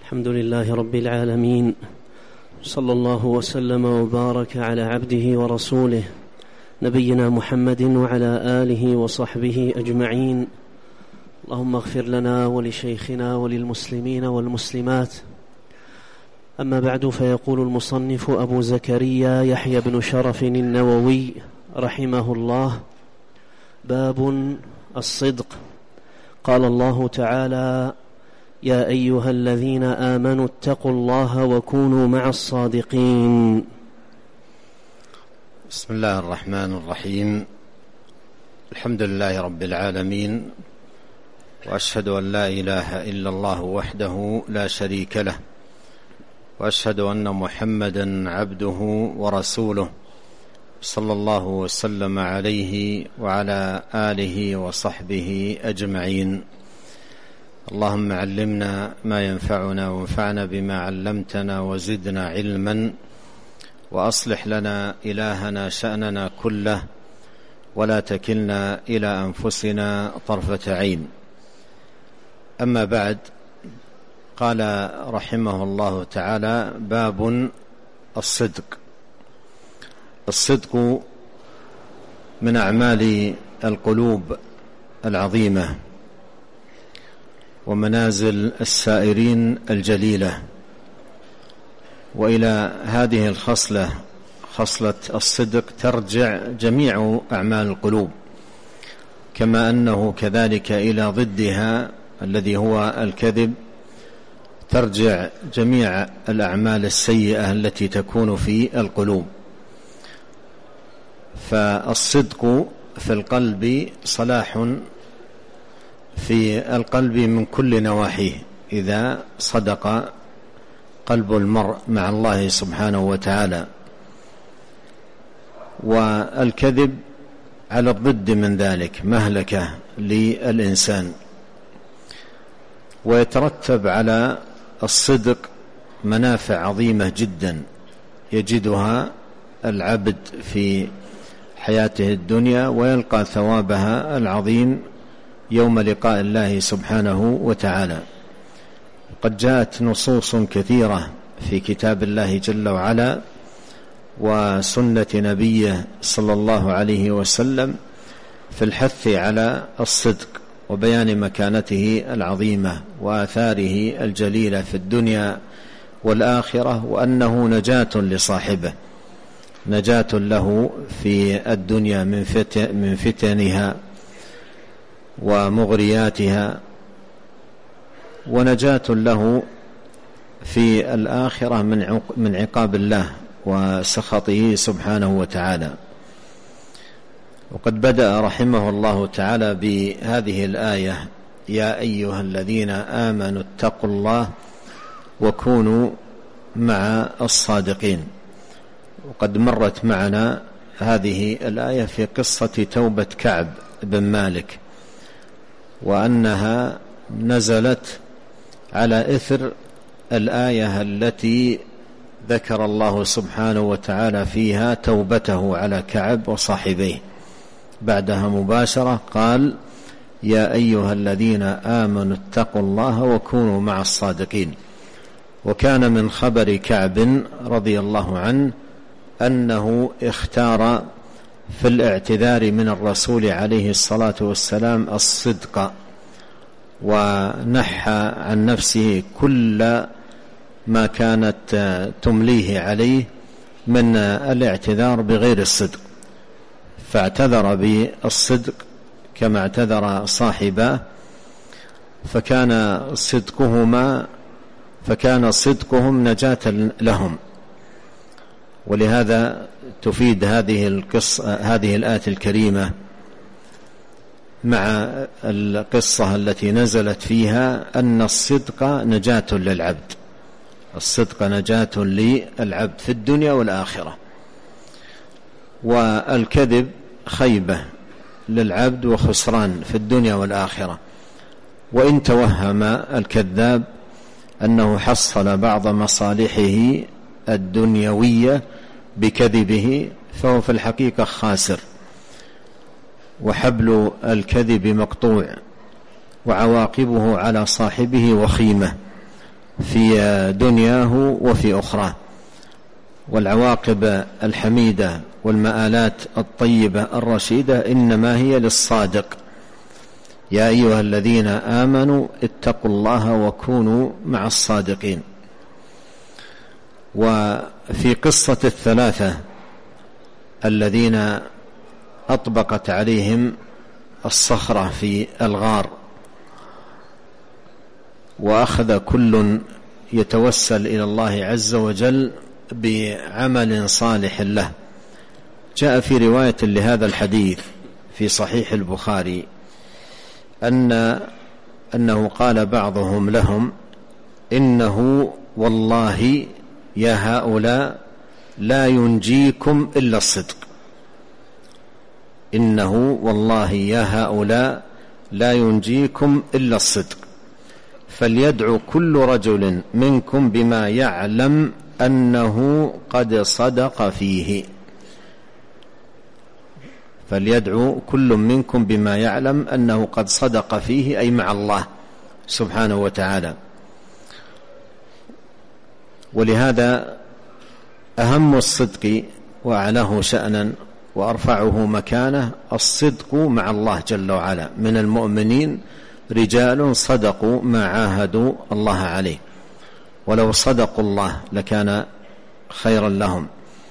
الحمد لله رب العالمين، صلى الله وسلم وبارك على عبده ورسوله نبينا محمد وعلى آله وصحبه أجمعين. اللهم اغفر لنا ولشيخنا وللمسلمين والمسلمات. أما بعد، فيقول المصنف أبو زكريا يحيى بن شرف النووي رحمه الله: باب الصدق. قال الله تعالى: يا أيها الذين آمنوا اتقوا الله وكونوا مع الصادقين. بسم الله الرحمن الرحيم. الحمد لله رب العالمين، وأشهد أن لا إله إلا الله وحده لا شريك له، وأشهد أن محمدا عبده ورسوله، صلى الله وسلم عليه وعلى آله وصحبه أجمعين. اللهم علمنا ما ينفعنا وانفعنا بما علمتنا وزدنا علما، وأصلح لنا إلهنا شأننا كله، ولا تكلنا إلى أنفسنا طرفة عين. أما بعد، قال رحمه الله تعالى: باب الصدق. الصدق من أعمال القلوب العظيمة ومنازل السائرين الجليلة، وإلى هذه الخصلة، خصلة الصدق، ترجع جميع أعمال القلوب، كما أنه كذلك إلى ضدها الذي هو الكذب ترجع جميع الأعمال السيئة التي تكون في القلوب. فالصدق في القلب صلاح في القلب من كل نواحيه، إذا صدق قلب المرء مع الله سبحانه وتعالى. والكذب على الضد من ذلك مهلكة للإنسان. ويترتب على الصدق منافع عظيمة جدا يجدها العبد في حياته الدنيا، ويلقى ثوابها العظيم يوم لقاء الله سبحانه وتعالى. قد جاءت نصوص كثيرة في كتاب الله جل وعلا وسنة نبيه صلى الله عليه وسلم في الحث على الصدق وبيان مكانته العظيمة وآثاره الجليلة في الدنيا والآخرة، وأنه نجاة لصاحبه، نجاة له في الدنيا من فتنها ومغرياتها، ونجاة له في الآخرة من عقاب الله وسخطه سبحانه وتعالى. وقد بدأ رحمه الله تعالى بهذه الآية: يا أيها الذين آمنوا اتقوا الله وكونوا مع الصادقين. وقد مرت معنا هذه الآية في قصة توبة كعب بن مالك، وأنها نزلت على إثر الآية التي ذكر الله سبحانه وتعالى فيها توبته على كعب وصاحبيه. بعدها مباشرة قال: يا أيها الذين آمنوا اتقوا الله وكونوا مع الصادقين. وكان من خبر كعب رضي الله عنه أنه اختار في الاعتذار من الرسول عليه الصلاة والسلام الصدق، ونحى عن نفسه كل ما كانت تمليه عليه من الاعتذار بغير الصدق، فاعتذر بالصدق كما اعتذر صاحبه، فكان صدقهم نجاة لهم. ولهذا تفيد هذه الآية الكريمة مع القصة التي نزلت فيها أن الصدق نجاة للعبد، الصدق نجاة للعبد في الدنيا والآخرة. والكذب خيبة للعبد وخسران في الدنيا والآخرة. وإن توهم الكذاب أنه حصل بعض مصالحه الدنيوية بكذبه، فهو في الحقيقة خاسر، وحبل الكذب مقطوع، وعواقبه على صاحبه وخيمة. في دنياه وفي أخراه. والعواقب الحميدة والمآلات الطيبة الرشيدة إنما هي للصادق. يا أيها الذين آمنوا اتقوا الله وكونوا مع الصادقين. وفي قصة الثلاثة الذين أطبقت عليهم الصخرة في الغار وأخذ كل يتوسل إلى الله عز وجل بعمل صالح له، جاء في رواية لهذا الحديث في صحيح البخاري أنه قال بعضهم لهم: إنه والله يا هؤلاء لا ينجيكم إلا الصدق. إنه والله يا هؤلاء لا ينجيكم إلا الصدق، فليدعو كل رجل منكم بما يعلم أنه قد صدق فيه. فليدعو كل منكم بما يعلم أنه قد صدق فيه، أي مع الله سبحانه وتعالى. ولهذا أهم الصدق وأعلاه شأنا وأرفعه مكانه الصدق مع الله جل وعلا. من المؤمنين رجال صدقوا ما عاهدوا الله عليه، ولو صدقوا الله لكان خيرا لهم.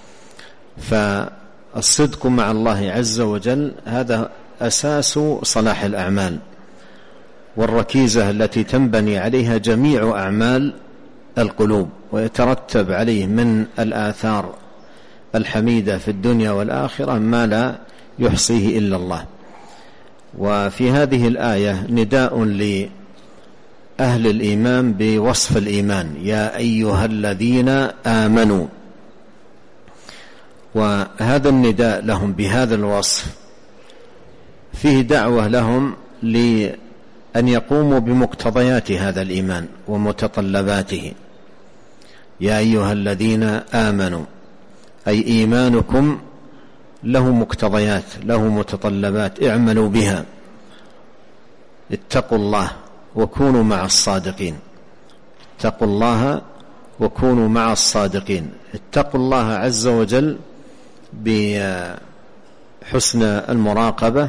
فالصدق مع الله عز وجل هذا أساس صلاح الأعمال والركيزة التي تنبني عليها جميع أعمال القلوب، ويترتب عليه من الآثار الحميدة في الدنيا والآخرة ما لا يحصيه إلا الله. وفي هذه الآية نداء لأهل الإيمان بوصف الإيمان: يا أيها الذين آمنوا. وهذا النداء لهم بهذا الوصف فيه دعوة لهم لأن يقوموا بمقتضيات هذا الإيمان ومتطلباته. يا أيها الذين آمنوا، أي إيمانكم له مقتضيات، له متطلبات، اعملوا بها. اتقوا الله وكونوا مع الصادقين. اتقوا الله وكونوا مع الصادقين. اتقوا الله عز وجل بحسن المراقبة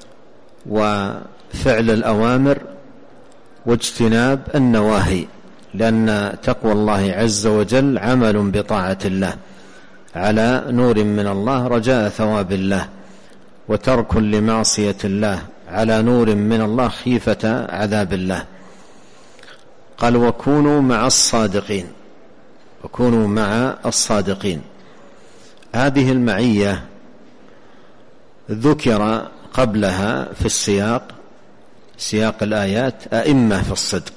وفعل الأوامر واجتناب النواهي، لأن تقوى الله عز وجل عمل بطاعة الله على نور من الله رجاء ثواب الله، وترك لمعصية الله على نور من الله خيفة عذاب الله. قال: وكونوا مع الصادقين. وكونوا مع الصادقين. هذه المعية ذكر قبلها في سياق الآيات أئمة في الصدق.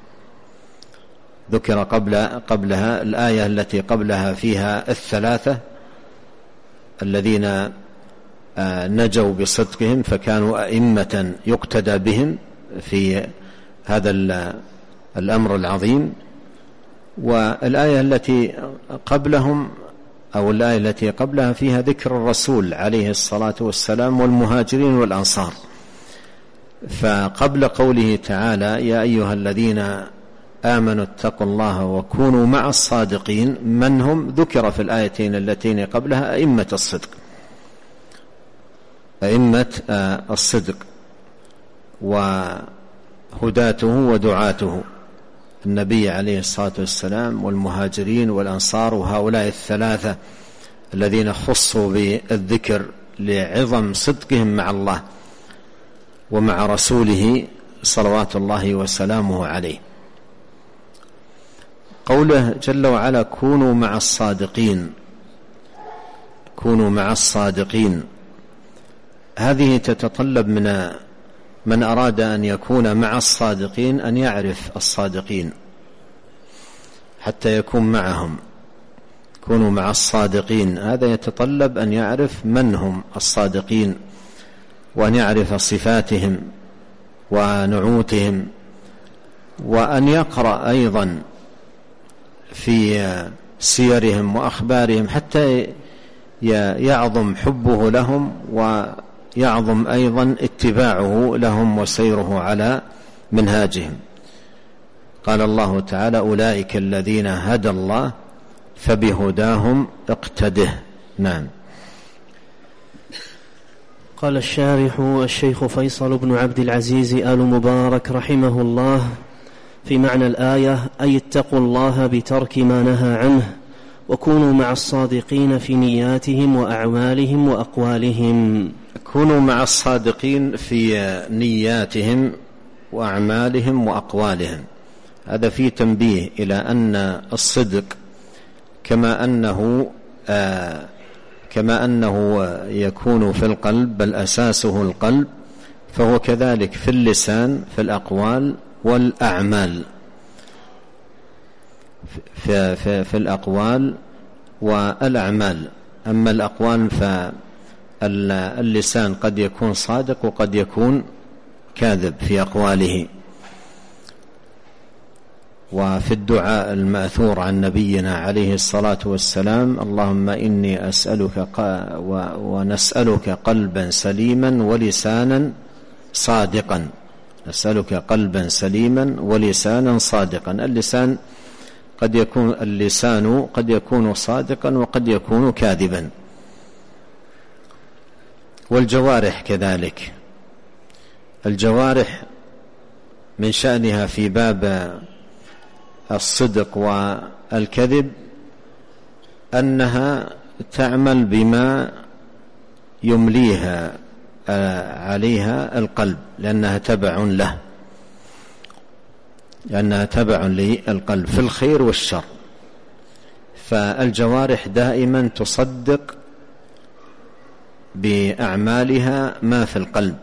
ذكر قبلها الآية التي قبلها فيها الثلاثة الذين نجوا بصدقهم فكانوا أئمة يقتدى بهم في هذا الأمر العظيم. والآية التي قبلهم أو الآية التي قبلها فيها ذكر الرسول عليه الصلاة والسلام والمهاجرين والأنصار. فقبل قوله تعالى: يا أيها الذين آمنوا اتقوا الله وكونوا مع الصادقين، من هم؟ ذكر في الآيتين اللتين قبلها أئمة الصدق. أئمة الصدق وهداته ودعاته، النبي عليه الصلاة والسلام والمهاجرين والأنصار، وهؤلاء الثلاثة الذين خصوا بالذكر لعظم صدقهم مع الله ومع رسوله صلوات الله وسلامه عليه. قوله جل وعلا: كونوا مع الصادقين. كونوا مع الصادقين، هذه تتطلب من أراد أن يكون مع الصادقين أن يعرف الصادقين حتى يكون معهم. كونوا مع الصادقين، هذا يتطلب أن يعرف من هم الصادقين، وأن يعرف صفاتهم ونعوتهم، وأن يقرأ أيضا في سيرهم وأخبارهم حتى يعظم حبه لهم ويعظم أيضا اتباعه لهم وسيره على منهاجهم. قال الله تعالى: أولئك الذين هدى الله فبهداهم اقتده. نعم. قال الشارح الشيخ فيصل بن عبد العزيز آل مبارك رحمه الله في معنى الآية: أي اتقوا الله بترك ما نهى عنه، وكونوا مع الصادقين في نياتهم وأعمالهم وأقوالهم. كونوا مع الصادقين في نياتهم وأعمالهم وأقوالهم. هذا فيه تنبيه إلى أن الصدق كما أنه يكون في القلب، بل أساسه القلب، فهو كذلك في اللسان، في الأقوال والأعمال. في الأقوال والأعمال. أما الأقوال فاللسان قد يكون صادق وقد يكون كاذب في أقواله. وفي الدعاء المأثور عن نبينا عليه الصلاة والسلام: اللهم إني أسألك ونسألك قلبا سليما ولسانا صادقا. نسألك قلبا سليما ولسانا صادقا. اللسان قد يكون صادقا وقد يكون كاذبا. والجوارح كذلك. الجوارح من شأنها في باب الصدق والكذب أنها تعمل بما يمليها عليها القلب، لأنها تبع للقلب في الخير والشر. فالجوارح دائما تصدق بأعمالها ما في القلب.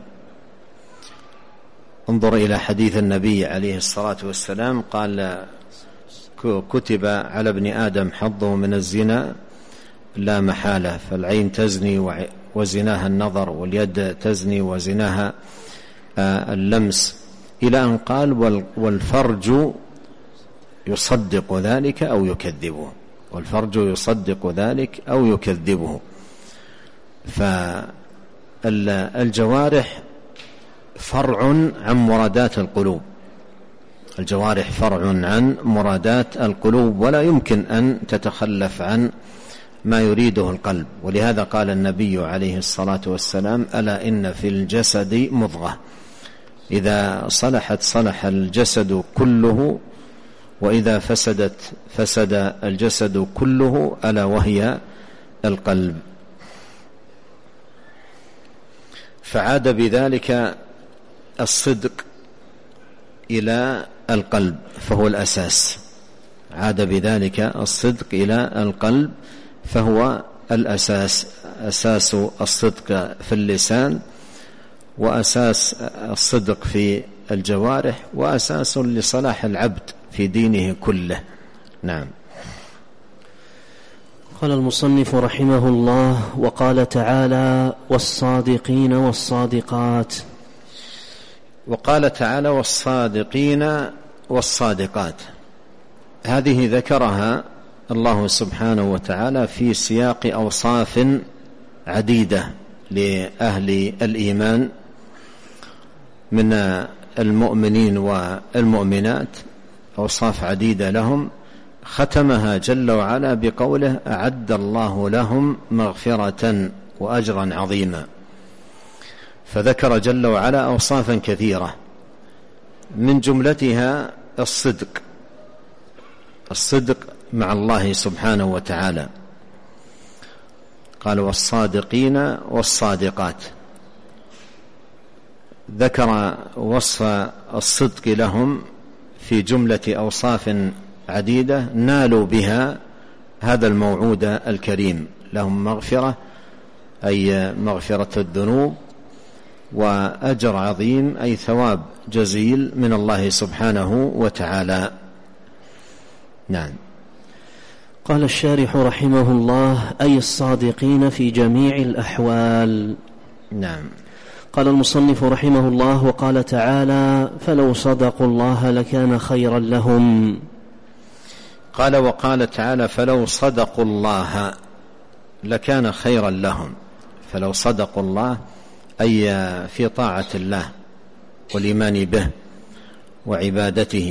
انظر إلى حديث النبي عليه الصلاة والسلام: قال: كتب على ابن آدم حظه من الزنا لا محالة، فالعين تزني وزناها النظر، واليد تزني وزناها اللمس، إلى أن قال: والفرج يصدق ذلك أو يكذبه. والفرج يصدق ذلك أو يكذبه. فالجوارح فرع عن مرادات القلوب. الجوارح فرع عن مرادات القلوب، ولا يمكن أن تتخلف عن ما يريده القلب. ولهذا قال النبي عليه الصلاة والسلام: ألا إن في الجسد مضغة إذا صلحت صلح الجسد كله، وإذا فسدت فسد الجسد كله، ألا وهي القلب. فعاد بذلك الصدق إلى القلب فهو الأساس. عاد بذلك الصدق إلى القلب فهو الأساس. أساس الصدق في اللسان، وأساس الصدق في الجوارح، وأساس لصلاح العبد في دينه كله. نعم. قال المصنف رحمه الله: وقال تعالى: والصادقين والصادقات. وقال تعالى: والصادقين والصادقات. هذه ذكرها الله سبحانه وتعالى في سياق أوصاف عديدة لأهل الإيمان من المؤمنين والمؤمنات، أوصاف عديدة لهم، ختمها جل وعلا بقوله: أعد الله لهم مغفرة وأجرا عظيما. فذكر جل وعلا أوصافا كثيرة، من جملتها الصدق مع الله سبحانه وتعالى. قال: والصادقين والصادقات. ذكر وصف الصدق لهم في جملة أوصاف عديدة نالوا بها هذا الموعود الكريم. لهم مغفرة، أي مغفرة الذنوب، وأجر عظيم، أي ثواب جزيل من الله سبحانه وتعالى. نعم. قال الشارح رحمه الله: أي الصادقين في جميع الأحوال. نعم. قال المصنف رحمه الله: وقال تعالى: فلو صدقوا الله لكان خيرا لهم. قال: وقال تعالى: فلو صدقوا الله لكان خيرا لهم. فلو صدقوا الله أي في طاعة الله والإيمان به وعبادته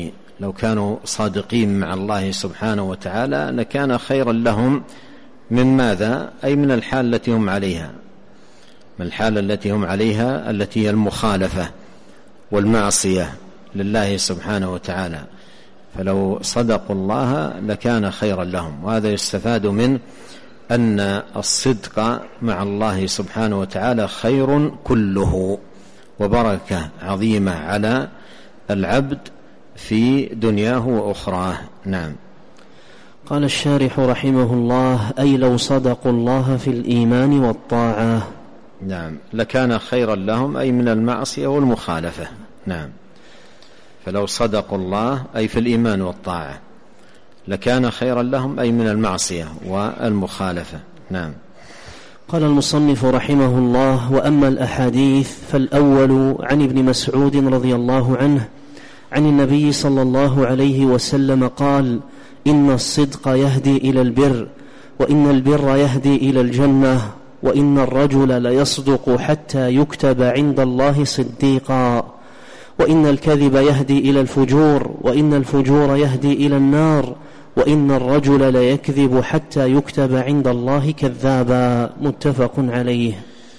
لو كانوا صادقين مع الله سبحانه وتعالى لكان خيرا لهم من ماذا؟ أي من الحال التي هم عليها، من الحال التي هم عليها التي هي المخالفة والمعصية لله سبحانه وتعالى. فلو صدقوا الله لكان خيرا لهم. وهذا يستفاد من أن الصدق مع الله سبحانه وتعالى خير كله وبركة عظيمة على العبد في دنياه وأخراه. نعم. قال الشارح رحمه الله: أي لو صدقوا الله في الإيمان والطاعة. نعم، لكان خيرا لهم أي من المعصية والمخالفة. نعم، فلو صدقوا الله أي في الإيمان والطاعة لكان خيرا لهم أي من المعصية والمخالفة. نعم. قال المصنف رحمه الله: وأما الأحاديث فالأول عن ابن مسعود رضي الله عنه عن النبي صلى الله عليه وسلم قال: إن الصدق يهدي إلى البر، وإن البر يهدي إلى الجنة، وإن الرجل ليصدق حتى يكتب عند الله صديقا، وإن الكذب يهدي إلى الفجور، وإن الفجور يهدي إلى النار، وإن الرجل ليكذب حتى يكتب عند الله كذابا. متفق عليه.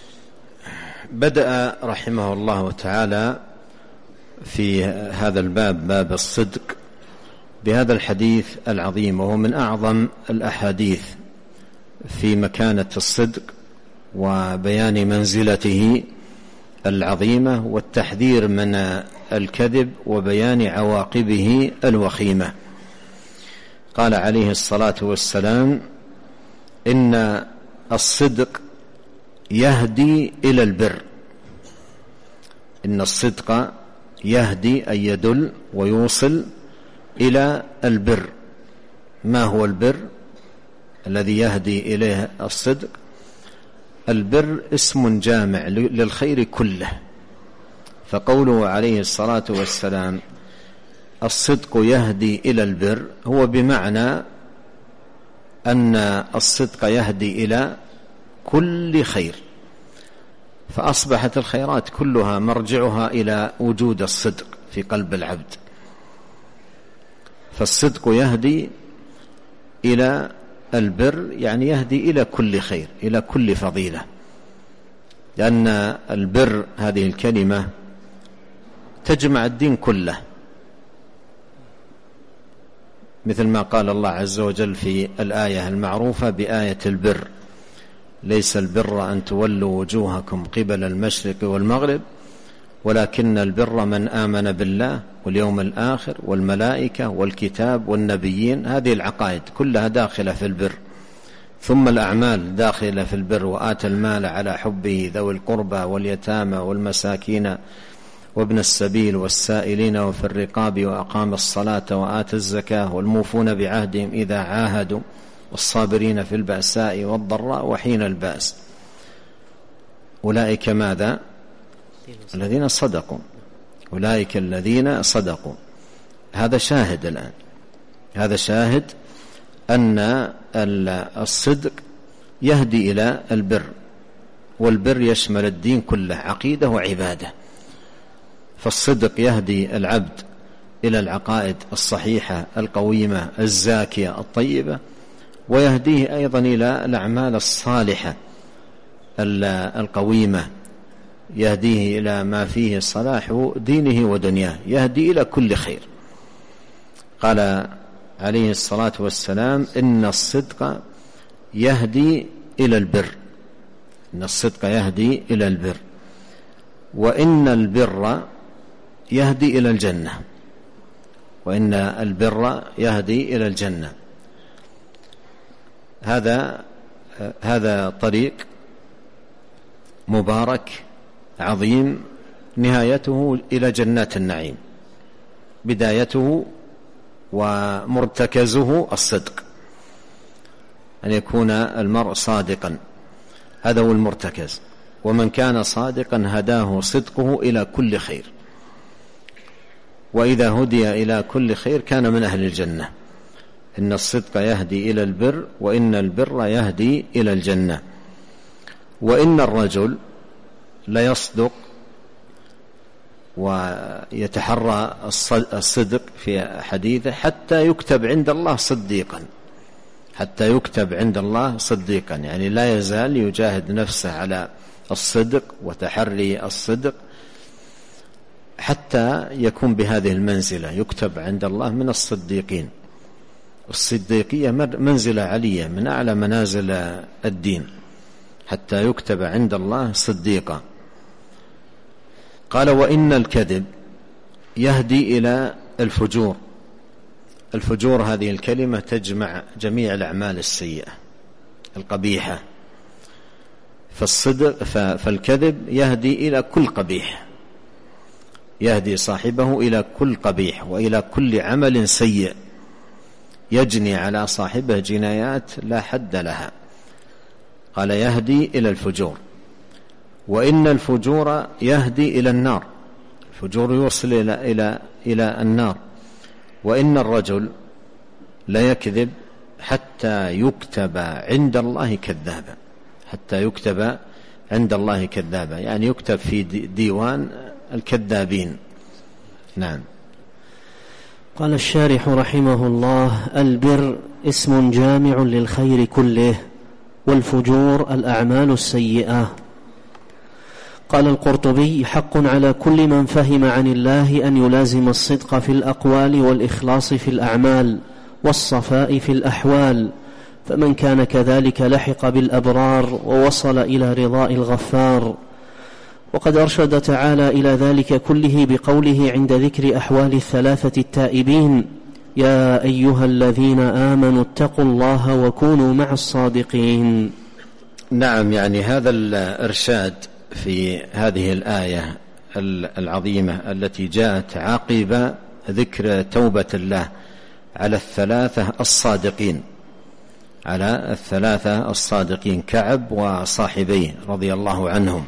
بدأ رحمه الله تعالى في هذا الباب، باب الصدق، بهذا الحديث العظيم، وهو من أعظم الأحاديث في مكانة الصدق وبيان منزلته العظيمة والتحذير من الكذب وبيان عواقبه الوخيمة. قال عليه الصلاة والسلام: إن الصدق يهدي إلى البر. إن الصدق يهدي أي يدل ويوصل إلى البر. ما هو البر الذي يهدي إليه الصدق؟ البر اسم جامع للخير كله، فقوله عليه الصلاة والسلام الصدق يهدي إلى البر هو بمعنى أن الصدق يهدي إلى كل خير، فأصبحت الخيرات كلها مرجعها إلى وجود الصدق في قلب العبد. فالصدق يهدي إلى البر يعني يهدي إلى كل خير، إلى كل فضيلة، لأن البر هذه الكلمة تجمع الدين كله، مثل ما قال الله عز وجل في الآية المعروفة بآية البر: ليس البر أن تولوا وجوهكم قبل المشرق والمغرب ولكن البر من آمن بالله واليوم الآخر والملائكة والكتاب والنبيين. هذه العقائد كلها داخلة في البر. ثم الأعمال داخلة في البر: وآتى المال على حبه ذوي القربى واليتامى والمساكين وابن السبيل والسائلين وفي الرقاب وأقام الصلاة وآتى الزكاة والموفون بعهدهم إذا عاهدوا والصابرين في البأساء والضراء وحين البأس. أولئك ماذا؟ الذين صدقوا. أولئك الذين صدقوا. هذا شاهد الآن، هذا شاهد أن الصدق يهدي إلى البر، والبر يشمل الدين كله، عقيدة وعبادة. فالصدق يهدي العبد إلى العقائد الصحيحة القويمة الزاكية الطيبة، ويهديه أيضا إلى الأعمال الصالحة القويمة، يهديه إلى ما فيه صلاح دينه ودنياه، يهدي إلى كل خير. قال عليه الصلاة والسلام: إن الصدق يهدي إلى البر. إن الصدق يهدي إلى البر، وإن البر يهدي إلى الجنة. وإن البر يهدي إلى الجنة. هذا طريق مبارك عظيم، نهايته إلى جنات النعيم، بدايته ومرتكزه الصدق، أن يكون المرء صادقا، هذا هو المرتكز. ومن كان صادقا هداه صدقه إلى كل خير، وإذا هدي إلى كل خير كان من أهل الجنة. إن الصدق يهدي إلى البر، وإن البر يهدي إلى الجنة. وإن الرجل ليصدق ويتحرى الصدق في حديثه حتى يكتب عند الله صديقا، حتى يكتب عند الله صديقا، يعني لا يزال يجاهد نفسه على الصدق وتحري الصدق حتى يكون بهذه المنزلة، يكتب عند الله من الصديقين. الصديقية منزلة علية من أعلى منازل الدين، حتى يكتب عند الله صديقا. قال: وإن الكذب يهدي إلى الفجور. الفجور هذه الكلمة تجمع جميع الأعمال السيئة القبيحة، فالكذب يهدي إلى كل قبيح، يهدي صاحبه إلى كل قبيح وإلى كل عمل سيء، يجني على صاحبه جنايات لا حد لها. قال: يهدي إلى الفجور. وإن الفجور يهدي إلى النار، الفجور يوصل إلى النار. وإن الرجل لا يكذب حتى يكتب عند الله كذابا، حتى يكتب عند الله كذابا، يعني يكتب في ديوان الكذابين. نعم. قال الشارح رحمه الله: البر اسم جامع للخير كله، والفجور الأعمال السيئة. قال القرطبي: حق على كل من فهم عن الله أن يلازم الصدق في الأقوال والإخلاص في الأعمال والصفاء في الأحوال، فمن كان كذلك لحق بالأبرار ووصل إلى رضاء الغفار. وقد أرشد تعالى إلى ذلك كله بقوله عند ذكر أحوال الثلاثة التائبين: يا أيها الذين آمنوا اتقوا الله وكونوا مع الصادقين. نعم، يعني هذا الإرشاد في هذه الآية العظيمة التي جاءت عقب ذكر توبة الله على الثلاثة الصادقين، على الثلاثة الصادقين كعب وصاحبيه رضي الله عنهم،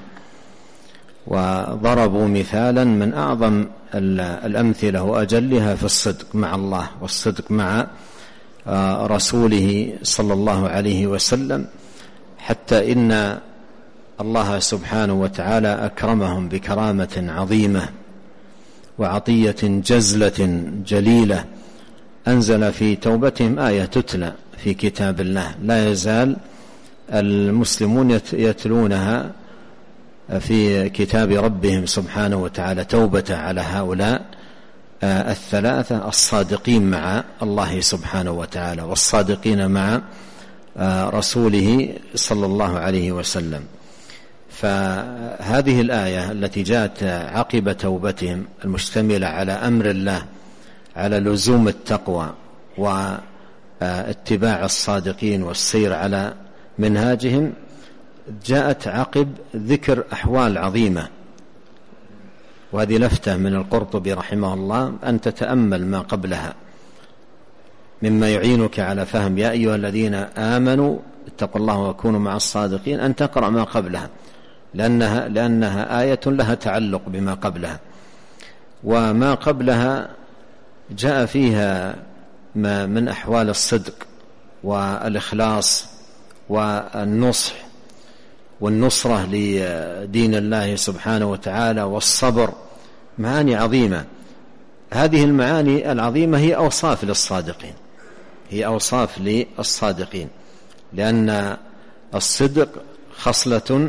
وضربوا مثالا من أعظم الأمثلة وأجلها في الصدق مع الله والصدق مع رسوله صلى الله عليه وسلم، حتى إن الله سبحانه وتعالى أكرمهم بكرامة عظيمة وعطية جزلة جليلة، أنزل في توبتهم آية تتلى في كتاب الله لا يزال المسلمون يتلونها في كتاب ربهم سبحانه وتعالى، توبة على هؤلاء الثلاثة الصادقين مع الله سبحانه وتعالى والصادقين مع رسوله صلى الله عليه وسلم. فهذه الآية التي جاءت عقب توبتهم المشتملة على أمر الله، على لزوم التقوى واتباع الصادقين والسير على منهاجهم، جاءت عقب ذكر أحوال عظيمة. وهذه لفتة من القرطبي رحمه الله أن تتأمل ما قبلها مما يعينك على فهم يا أيها الذين آمنوا اتقوا الله وكونوا مع الصادقين، أن تقرأ ما قبلها لأنها آية لها تعلق بما قبلها. وما قبلها جاء فيها ما من أحوال الصدق والإخلاص والنصح والنصرة لدين الله سبحانه وتعالى والصبر، معاني عظيمة. هذه المعاني العظيمة هي أوصاف للصادقين، هي أوصاف للصادقين، لأن الصدق خصلة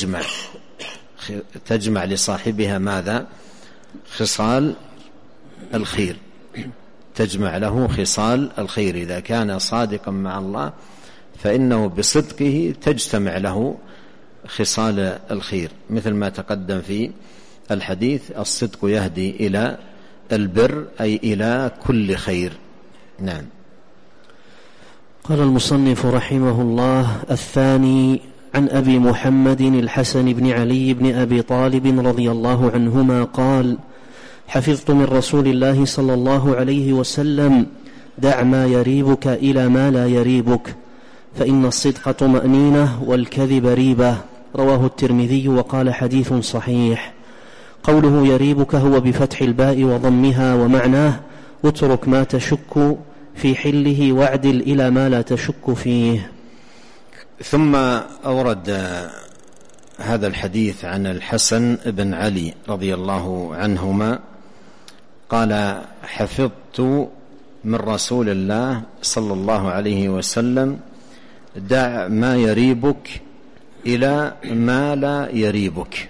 تجمع لصاحبها ماذا؟ خصال الخير، تجمع له خصال الخير. إذا كان صادقا مع الله فإنه بصدقه تجتمع له خصال الخير، مثل ما تقدم في الحديث: الصدق يهدي إلى البر، أي إلى كل خير. نعم. قال المصنف رحمه الله: الثاني عن أبي محمد الحسن بن علي بن أبي طالب رضي الله عنهما قال: حفظت من رسول الله صلى الله عليه وسلم: دع ما يريبك إلى ما لا يريبك، فإن الصدق طمأنينة والكذب ريبة. رواه الترمذي وقال حديث صحيح. قوله يريبك هو بفتح الباء وضمها، ومعناه اترك ما تشك في حله واعدل إلى ما لا تشك فيه. ثم أورد هذا الحديث عن الحسن بن علي رضي الله عنهما قال: حفظت من رسول الله صلى الله عليه وسلم: دع ما يريبك إلى ما لا يريبك.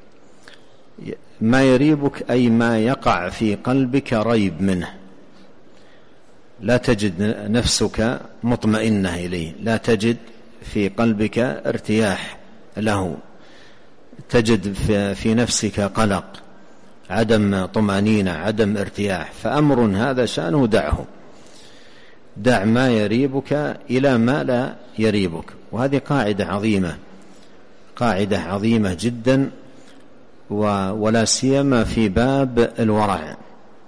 ما يريبك أي ما يقع في قلبك ريب منه، لا تجد نفسك مطمئنة إليه، لا تجد في قلبك ارتياح له، تجد في نفسك قلق، عدم طمأنينة، عدم ارتياح، فأمر هذا شأنه دعه. دع ما يريبك إلى ما لا يريبك. وهذه قاعدة عظيمة، قاعدة عظيمة جدا، ولا سيما في باب الورع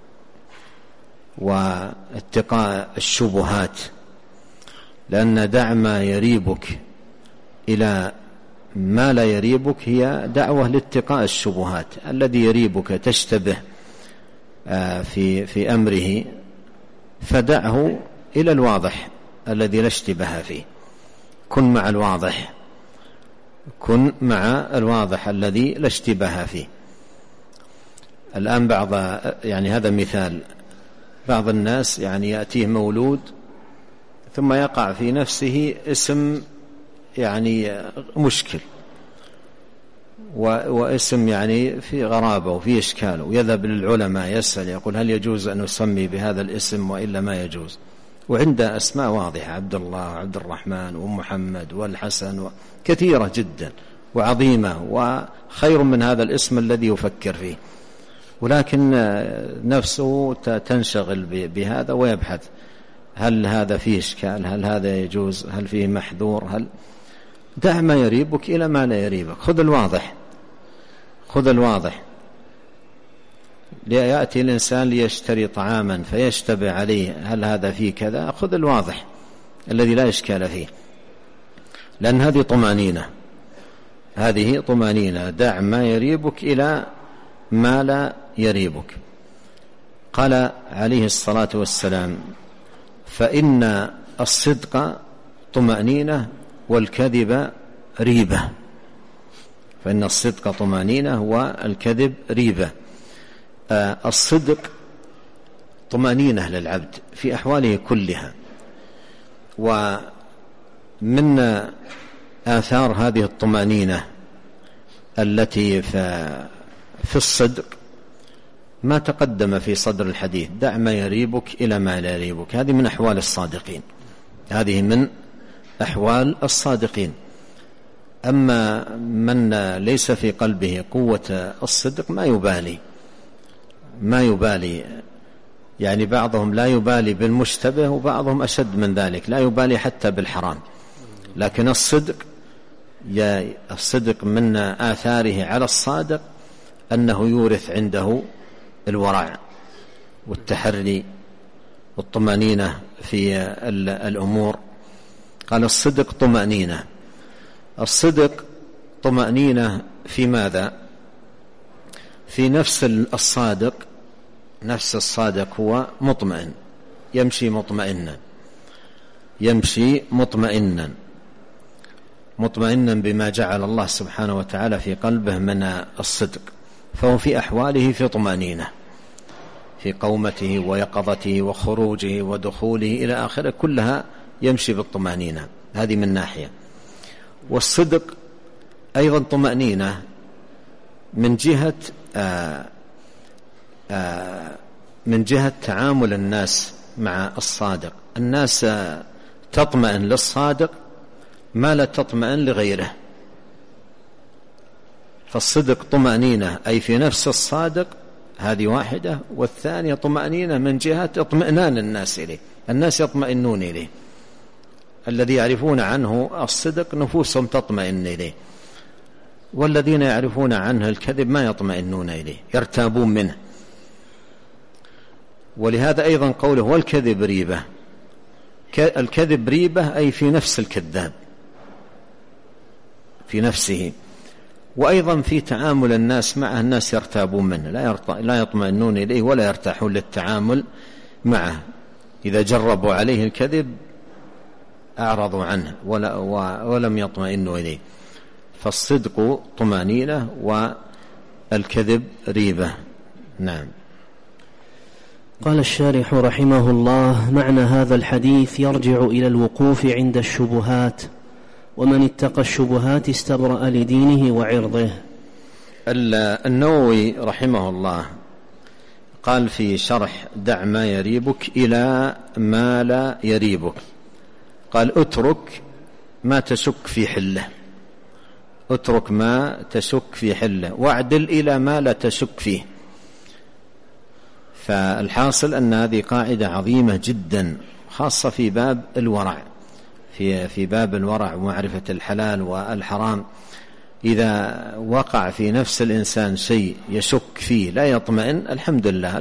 واتقاء الشبهات، لأن دع ما يريبك إلى ما لا يريبك هي دعوة لاتقاء الشبهات. الذي يريبك تشتبه في أمره فدعه إلى الواضح الذي لا اشتباه فيه. كن مع الواضح، كن مع الواضح الذي لا اشتباه فيه. الآن هذا مثال، بعض الناس يأتيه مولود ثم يقع في نفسه اسم مشكل، واسم في غرابة وفي إشكال، ويذهب للعلماء يسأل يقول: هل يجوز أن نسمي بهذا الاسم وإلا ما يجوز؟ وعنده أسماء واضحة: عبد الله وعبد الرحمن ومحمد والحسن، كثيرة جدا وعظيمة، وخير من هذا الاسم الذي يفكر فيه، ولكن نفسه تنشغل بهذا ويبحث: هل هذا فيه إشكال؟ هل هذا يجوز؟ هل فيه محذور؟ دع ما يريبك إلى ما لا يريبك. خذ الواضح، خذ الواضح. يأتي الإنسان ليشتري طعاما فيشتبه عليه: هل هذا فيه كذا؟ خذ الواضح الذي لا إشكال فيه، لأن هذه طمأنينة، هذه طمأنينة. دع ما يريبك إلى ما لا يريبك. قال عليه الصلاة والسلام: فإن الصدق طمأنينة والكذب ريبة. فإن الصدق طمأنينة والكذب ريبة. الصدق طمأنينة للعبد في أحواله كلها، ومن آثار هذه الطمأنينة التي في الصدق ما تقدم في صدر الحديث: دع ما يريبك إلى ما لا يريبك. هذه من أحوال الصادقين، هذه من أحوال الصادقين. أما من ليس في قلبه قوة الصدق ما يبالي، بعضهم لا يبالي بالمشتبه، وبعضهم أشد من ذلك لا يبالي حتى بالحرام. لكن الصدق من آثاره على الصادق أنه يورث عنده الورع والتحري والطمأنينة في الأمور. قال: الصدق طمأنينة. الصدق طمأنينة في ماذا؟ في نفس الصادق. نفس الصادق هو مطمئن، يمشي مطمئنا بما جعل الله سبحانه وتعالى في قلبه من الصدق، فهو في أحواله في طمأنينة، في قومته ويقظته وخروجه ودخوله إلى آخره، كلها يمشي بالطمأنينة. هذه من ناحية. والصدق أيضا طمأنينة من جهة تعامل الناس مع الصادق. الناس تطمئن للصادق ما لا تطمئن لغيره. فالصدق طمأنينة أي في نفس الصادق، هذه واحدة. والثانية طمأنينة من جهة اطمئنان الناس إليه، الناس يطمئنون إليه. الذي يعرفون عنه الصدق نفوسهم تطمئن إليه، والذين يعرفون عنه الكذب ما يطمئنون إليه، يرتابون منه. ولهذا أيضا قوله: والكذب ريبة. الكذب ريبة أي في نفس الكذاب، في نفسه. وأيضا في تعامل الناس معه، الناس يرتابون منه، لا يطمئنون إليه ولا يرتاحون للتعامل معه. إذا جربوا عليه الكذب أعرضوا عنه ولم يطمئنوا إليه. فالصدق طمأنينة والكذب ريبة. نعم. قال الشارح رحمه الله: معنى هذا الحديث يرجع إلى الوقوف عند الشبهات، ومن اتقى الشبهات استبرأ لدينه وعرضه. النووي رحمه الله قال في شرح دع ما يريبك إلى ما لا يريبك، قال اترك ما تشك في حله، اترك ما تشك في حله واعدل إلى ما لا تشك فيه. فالحاصل أن هذه قاعدة عظيمة جدا، خاصة في باب الورع، في باب الورع ومعرفة الحلال والحرام. إذا وقع في نفس الإنسان شيء يشك فيه لا يطمئن، الحمد لله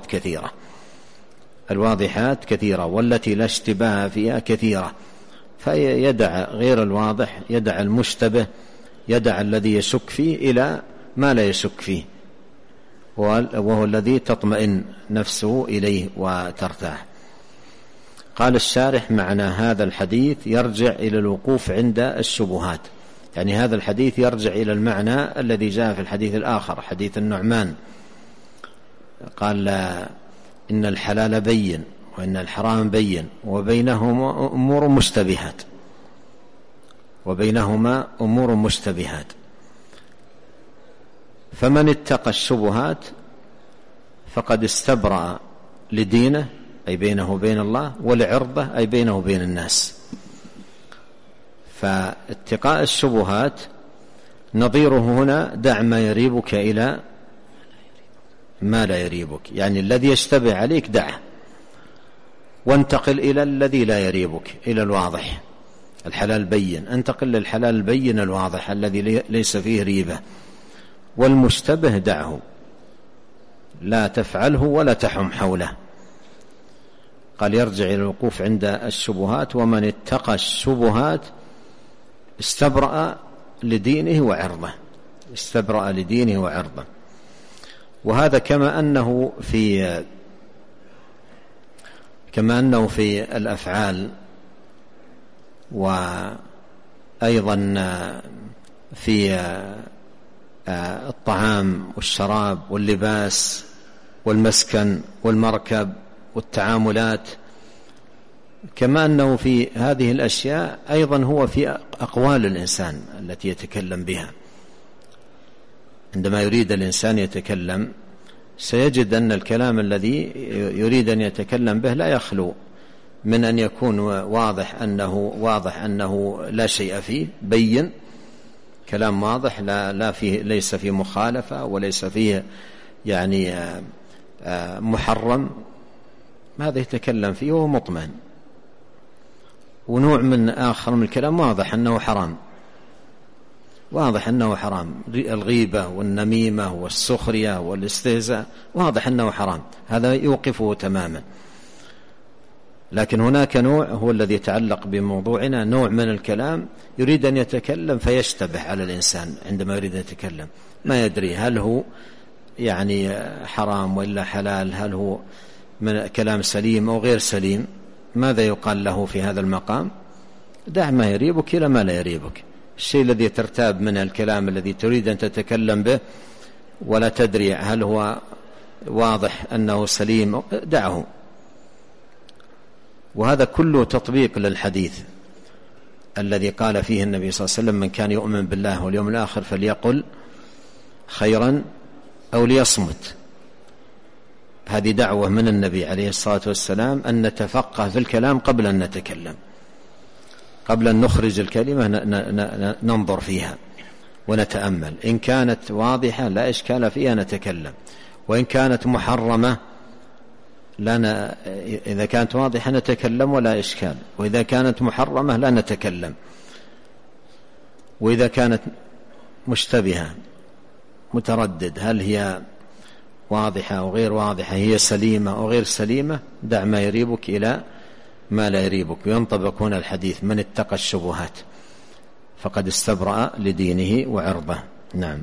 الواضحات كثيرة والتي لا اشتباه فيها كثيرة، فيدع غير الواضح، يدع المشتبه، يدع الذي يشك فيه إلى ما لا يشك فيه، وهو الذي تطمئن نفسه إليه وترتاح. قال الشارح: معنى هذا الحديث يرجع إلى الوقوف عند الشبهات، يعني هذا الحديث يرجع إلى المعنى الذي جاء في الحديث الآخر، حديث النعمان، قال: إن الحلال بين وإن الحرام بين وبينهما أمور مشتبهات، فمن اتقى الشبهات فقد استبرأ لدينه، أي بينه وبين الله، ولعرضه، أي بينه وبين الناس. فاتقاء الشبهات نظيره هنا دع ما يريبك إلى ما لا يريبك، يعني الذي يشتبه عليك دعه، وانتقل إلى الذي لا يريبك، إلى الواضح. الحلال بين، انتقل للحلال البين الواضح الذي ليس فيه ريبة، والمشتبه دعه، لا تفعله ولا تحم حوله. قال: يرجع إلى الوقوف عند الشبهات، ومن اتقى الشبهات استبرأ لدينه وعرضه. وهذا كما أنه في الأفعال، وأيضا في الطعام والشراب واللباس والمسكن والمركب والتعاملات، كما أنه في هذه الأشياء أيضا هو في أقوال الإنسان التي يتكلم بها. عندما يريد الإنسان يتكلم سيجد أن الكلام الذي يريد أن يتكلم به لا يخلو من أن يكون واضح أنه لا شيء فيه، بين، كلام واضح، لا فيه، ليس فيه مخالفة وليس فيه يعني محرم، ماذا يتكلم فيه وهو مطمئن. ونوع من آخر من الكلام واضح أنه حرام، الغيبة والنميمة والسخرية والاستهزاء واضح أنه حرام، هذا يوقفه تماما. لكن هناك نوع هو الذي يتعلق بموضوعنا، نوع من الكلام يريد أن يتكلم فيشتبه على الإنسان عندما يريد أن يتكلم، ما يدري هل هو يعني حرام ولا حلال، هل هو من كلام سليم أو غير سليم. ماذا يقال له في هذا المقام؟ دع ما يريبك إلى ما لا يريبك. الشيء الذي ترتاب من الكلام الذي تريد أن تتكلم به ولا تدري هل هو واضح أنه سليم، دعه. وهذا كله تطبيق للحديث الذي قال فيه النبي صلى الله عليه وسلم: من كان يؤمن بالله واليوم الآخر فليقل خيرا أو ليصمت. هذه دعوة من النبي عليه الصلاة والسلام أن نتفقه في الكلام قبل أن نتكلم، قبل أن نخرج الكلمة ننظر فيها ونتأمل. إن كانت واضحة لا إشكال فيها نتكلم، وإن كانت محرمة إذا كانت واضحة نتكلم ولا إشكال، وإذا كانت محرمة لا نتكلم. وإذا كانت مشتبهة متردد هل هي واضحة أو غير واضحة، هي سليمة أو غير سليمة، دع ما يريبك إلى ما لا يريبك. وينطبق هنا الحديث: من اتقى الشبهات فقد استبرأ لدينه وعرضه. نعم.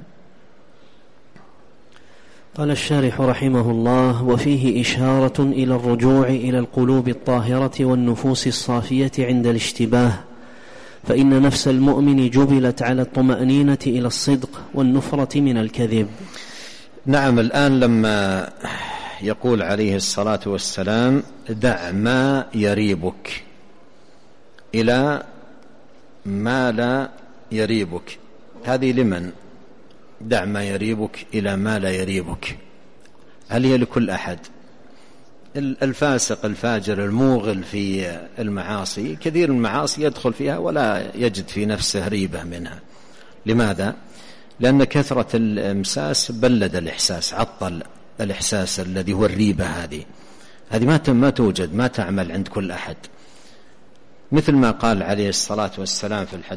قال الشارح رحمه الله: وفيه إشارة إلى الرجوع إلى القلوب الطاهرة والنفوس الصافية عند الاشتباه، فإن نفس المؤمن جبلت على الطمأنينة إلى الصدق والنفرة من الكذب. نعم. الآن لما يقول عليه الصلاة والسلام دع ما يريبك إلى ما لا يريبك، هذه لمن؟ دع ما يريبك إلى ما لا يريبك، هل هي لكل أحد؟ الفاسق الفاجر الموغل في المعاصي، كثير من المعاصي يدخل فيها ولا يجد في نفسه ريبة منها. لماذا؟ لأن كثرة الإمساس بلد الإحساس، عطل الإحساس الذي هو الريبة. هذه ما توجد، ما تعمل عند كل أحد. مثل ما قال عليه الصلاة والسلام في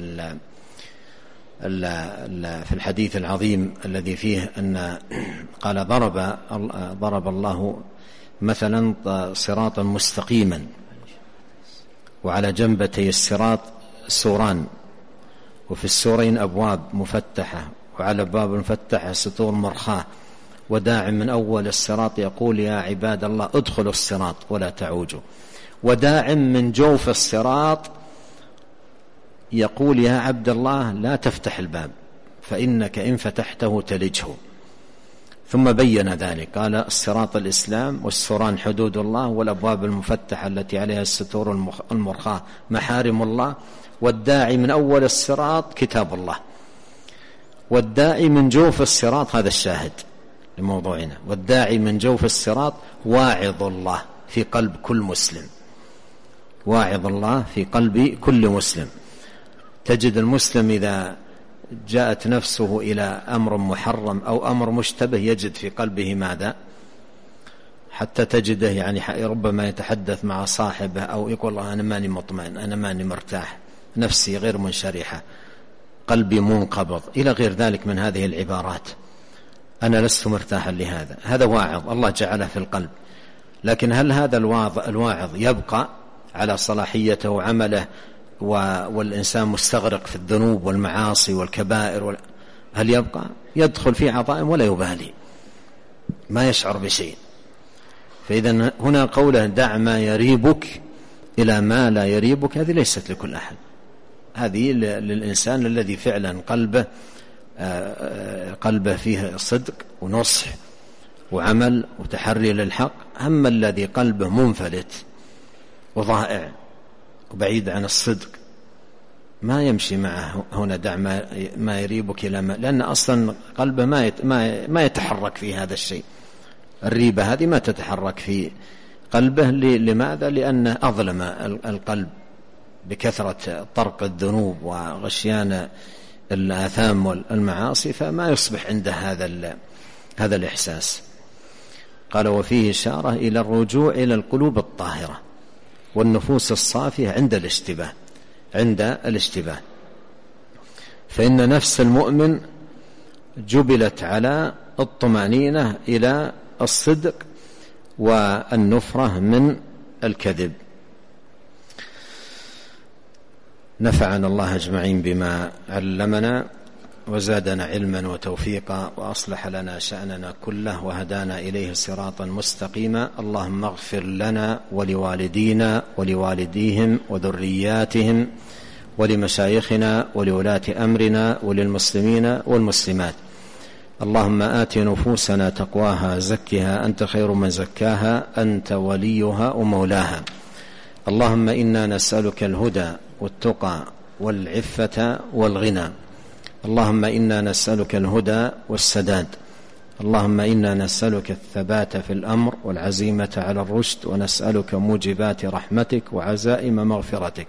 الحديث العظيم الذي فيه أن قال ضرب الله مثلا صراطا مستقيما وعلى جنبتي الصراط سوران وفي السورين أبواب مفتحة وعلى باب مفتحة ستور مرخاة وداع من أول الصراط يقول يا عباد الله ادخلوا الصراط ولا تعوجوا، وداع من جوف الصراط يقول يا عبد الله لا تفتح الباب فإنك إن فتحته تلجه. ثم بين ذلك قال الصراط الإسلام والسوران حدود الله والأبواب المفتحة التي عليها الستور المرخاة محارم الله، والداعي من أول الصراط كتاب الله، والداعي من جوف الصراط، هذا الشاهد لموضوعنا، والداعي من جوف الصراط واعظ الله في قلب كل مسلم، واعظ الله في قلب كل مسلم. تجد المسلم إذا جاءت نفسه إلى أمر محرم أو أمر مشتبه يجد في قلبه ماذا؟ حتى تجده يعني ربما يتحدث مع صاحبه أو يقول أنا ماني مطمئن، أنا ماني مرتاح، نفسي غير منشرحة، قلبي منقبض، إلى غير ذلك من هذه العبارات، أنا لست مرتاحا لهذا. هذا واعظ الله جعله في القلب. لكن هل هذا الواعظ يبقى على صلاحيته وعمله والإنسان مستغرق في الذنوب والمعاصي والكبائر هل يبقى؟ يدخل في عظائم ولا يبالي، ما يشعر بشيء. فإذا هنا قوله دع ما يريبك إلى ما لا يريبك، هذه ليست لكل أحد، هذه للإنسان الذي فعلا قلبه فيه صدق ونصح وعمل وتحري للحق. أما الذي قلبه منفلت وضائع وبعيد عن الصدق ما يمشي معه هنا دع ما يريبك إلى ما، لأن أصلا قلبه ما يتحرك في هذا الشيء. الريبة هذه ما تتحرك في قلبه. لماذا؟ لأنه أظلم القلب بكثرة طرق الذنوب وغشيان الآثام والمعاصي، فما يصبح عنده هذا الإحساس. قال وفيه إشارة إلى الرجوع إلى القلوب الطاهرة والنفوس الصافية عند الاشتباه. فإن نفس المؤمن جبلت على الطمأنينة إلى الصدق والنفرة من الكذب. نفعنا الله أجمعين بما علمنا وزادنا علما وتوفيقا وأصلح لنا شأننا كله وهدانا إليه صراطا مستقيما. اللهم اغفر لنا ولوالدينا ولوالديهم وذرياتهم ولمشايخنا ولولاة أمرنا وللمسلمين والمسلمات. اللهم آت نفوسنا تقواها زكها أنت خير من زكاها أنت وليها ومولاها. اللهم إنا نسألك الهدى والتقى والعفة والغنى. اللهم إنا نسألك الهدى والسداد. اللهم إنا نسألك الثبات في الأمر والعزيمة على الرشد، ونسألك موجبات رحمتك وعزائم مغفرتك،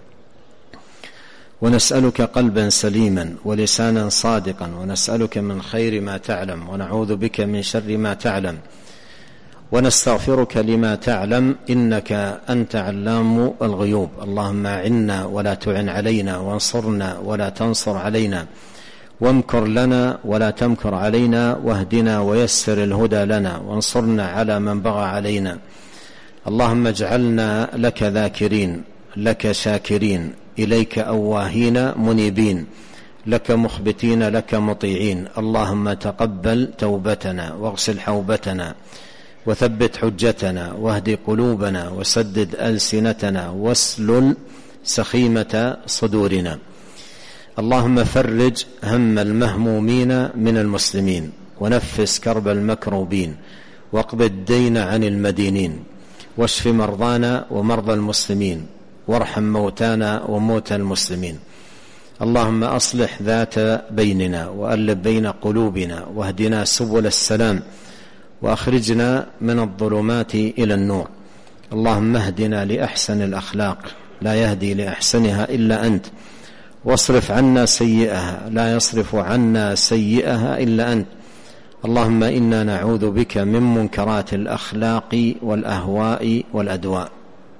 ونسألك قلبا سليما ولسانا صادقا، ونسألك من خير ما تعلم ونعوذ بك من شر ما تعلم، ونستغفرك لما تعلم إنك أنت علام الغيوب. اللهم أعنا ولا تعن علينا، وانصرنا ولا تنصر علينا، وامكر لنا ولا تمكر علينا، واهدنا ويسر الهدى لنا، وانصرنا على من بغى علينا. اللهم اجعلنا لك ذاكرين، لك شاكرين، إليك أواهين منيبين، لك مخبتين، لك مطيعين. اللهم تقبل توبتنا واغسل حوبتنا وثبت حجتنا واهد قلوبنا وسدد ألسنتنا واسلل سخيمة صدورنا. اللهم فرج هم المهمومين من المسلمين، ونفس كرب المكروبين، واقض الدين عن المدينين، واشف مرضانا ومرضى المسلمين، وارحم موتانا وموتى المسلمين. اللهم أصلح ذات بيننا، وألف بين قلوبنا، واهدنا سبل السلام، وأخرجنا من الظلمات إلى النور. اللهم اهدنا لأحسن الأخلاق، لا يهدي لأحسنها إلا أنت، واصرف عنا سيئها، لا يصرف عنا سيئها إلا أنت. اللهم إنا نعوذ بك من منكرات الأخلاق والأهواء والأدواء.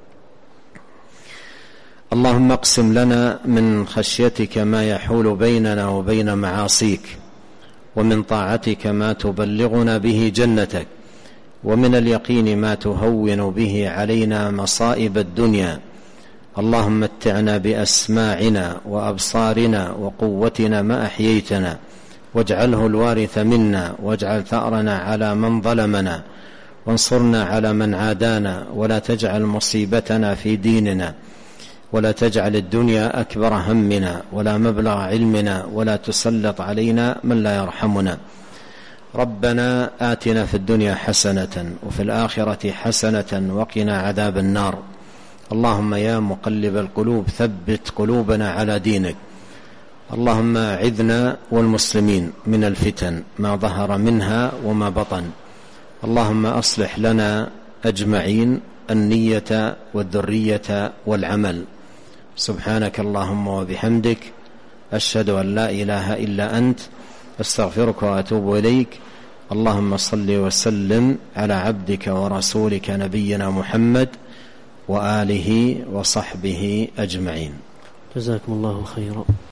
اللهم اقسم لنا من خشيتك ما يحول بيننا وبين معاصيك، ومن طاعتك ما تبلغنا به جنتك، ومن اليقين ما تهون به علينا مصائب الدنيا. اللهم متعنا بأسماعنا وأبصارنا وقوتنا ما أحييتنا، واجعله الوارث منا، واجعل ثأرنا على من ظلمنا، وانصرنا على من عادانا، ولا تجعل مصيبتنا في ديننا، ولا تجعل الدنيا أكبر همنا ولا مبلغ علمنا، ولا تسلط علينا من لا يرحمنا. ربنا آتنا في الدنيا حسنة وفي الآخرة حسنة وقنا عذاب النار. اللهم يا مقلب القلوب ثبت قلوبنا على دينك. اللهم أعذنا والمسلمين من الفتن ما ظهر منها وما بطن. اللهم أصلح لنا أجمعين النية والذرية والعمل. سبحانك اللهم وبحمدك، أشهد أن لا إله إلا أنت، أستغفرك وأتوب إليك. اللهم صل وسلم على عبدك ورسولك نبينا محمد وآله وصحبه أجمعين. جزاكم الله خيرا.